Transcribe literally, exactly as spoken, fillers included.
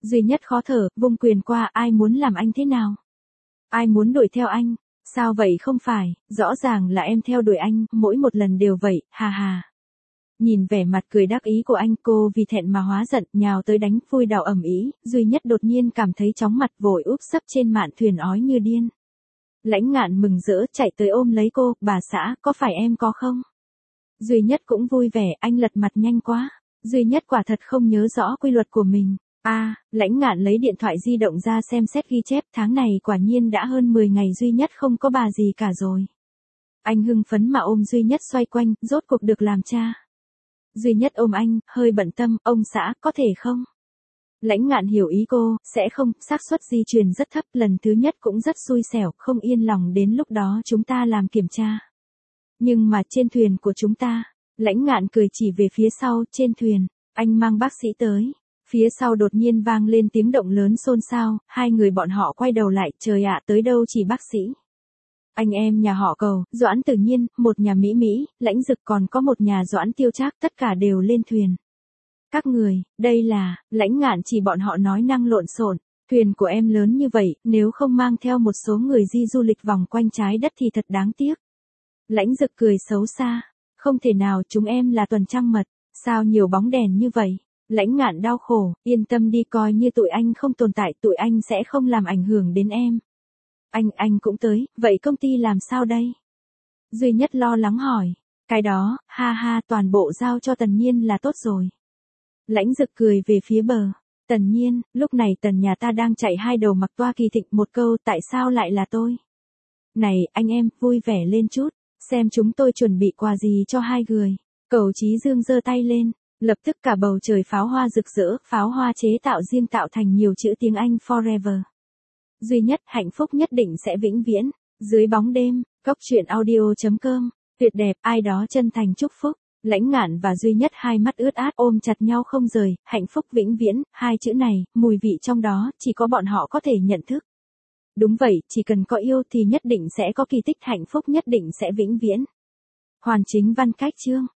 Duy Nhất khó thở, vung quyền qua, ai muốn làm anh thế nào? Ai muốn đuổi theo anh? Sao vậy không phải, rõ ràng là em theo đuổi anh, mỗi một lần đều vậy, hà hà. Nhìn vẻ mặt cười đắc ý của anh, cô vì thẹn mà hóa giận, nhào tới đánh vui đào ầm ĩ. Duy Nhất đột nhiên cảm thấy chóng mặt, vội úp sấp trên mạn thuyền ói như điên. Lãnh Ngạn mừng rỡ chạy tới ôm lấy cô, bà xã, có phải em có không? Duy Nhất cũng vui vẻ, anh lật mặt nhanh quá. Duy Nhất quả thật không nhớ rõ quy luật của mình. A, à, Lãnh Ngạn lấy điện thoại di động ra xem xét ghi chép, tháng này quả nhiên đã hơn mười ngày Duy Nhất không có bà gì cả rồi. Anh hưng phấn mà ôm Duy Nhất xoay quanh, rốt cuộc được làm cha. Duy Nhất ôm anh, hơi bận tâm, ông xã, có thể không? Lãnh Ngạn hiểu ý cô, sẽ không, xác suất di truyền rất thấp, lần thứ nhất cũng rất xui xẻo, không yên lòng đến lúc đó chúng ta làm kiểm tra. Nhưng mà trên thuyền của chúng ta, Lãnh Ngạn cười chỉ về phía sau, trên thuyền, anh mang bác sĩ tới. Phía sau đột nhiên vang lên tiếng động lớn xôn xao, hai người bọn họ quay đầu lại, trời ạ, tới đâu chỉ bác sĩ. Anh em nhà họ Cầu, Doãn Tử Nhiên, một nhà Mỹ Mỹ, Lãnh Dực còn có một nhà Doãn Tiêu Trác, tất cả đều lên thuyền. Các người, đây là, Lãnh Ngạn chỉ bọn họ nói năng lộn xộn, thuyền của em lớn như vậy, nếu không mang theo một số người di du lịch vòng quanh trái đất thì thật đáng tiếc. Lãnh Dực cười xấu xa, không thể nào, chúng em là tuần trăng mật, sao nhiều bóng đèn như vậy? Lãnh Ngạn đau khổ, yên tâm đi, coi như tụi anh không tồn tại, tụi anh sẽ không làm ảnh hưởng đến em. Anh, anh cũng tới, vậy công ty làm sao đây? Duy Nhất lo lắng hỏi, cái đó, ha ha, toàn bộ giao cho Tần Nhiên là tốt rồi. Lãnh Dực cười về phía bờ, Tần Nhiên, lúc này Tần nhà ta đang chạy hai đầu mặc toa kỳ thịnh, một câu, tại sao lại là tôi? Này, anh em, vui vẻ lên chút, xem chúng tôi chuẩn bị quà gì cho hai người. Cầu Chí Dương giơ tay lên. Lập tức cả bầu trời pháo hoa rực rỡ, pháo hoa chế tạo riêng tạo thành nhiều chữ tiếng Anh forever. Duy Nhất, hạnh phúc nhất định sẽ vĩnh viễn. Dưới bóng đêm, Cốc Truyện Audio chấm com, tuyệt đẹp, ai đó chân thành chúc phúc. Lãnh Ngạn và Duy Nhất hai mắt ướt át ôm chặt nhau không rời, hạnh phúc vĩnh viễn, hai chữ này, mùi vị trong đó, chỉ có bọn họ có thể nhận thức. Đúng vậy, chỉ cần có yêu thì nhất định sẽ có kỳ tích, hạnh phúc nhất định sẽ vĩnh viễn. Hoàn chính văn cách chương.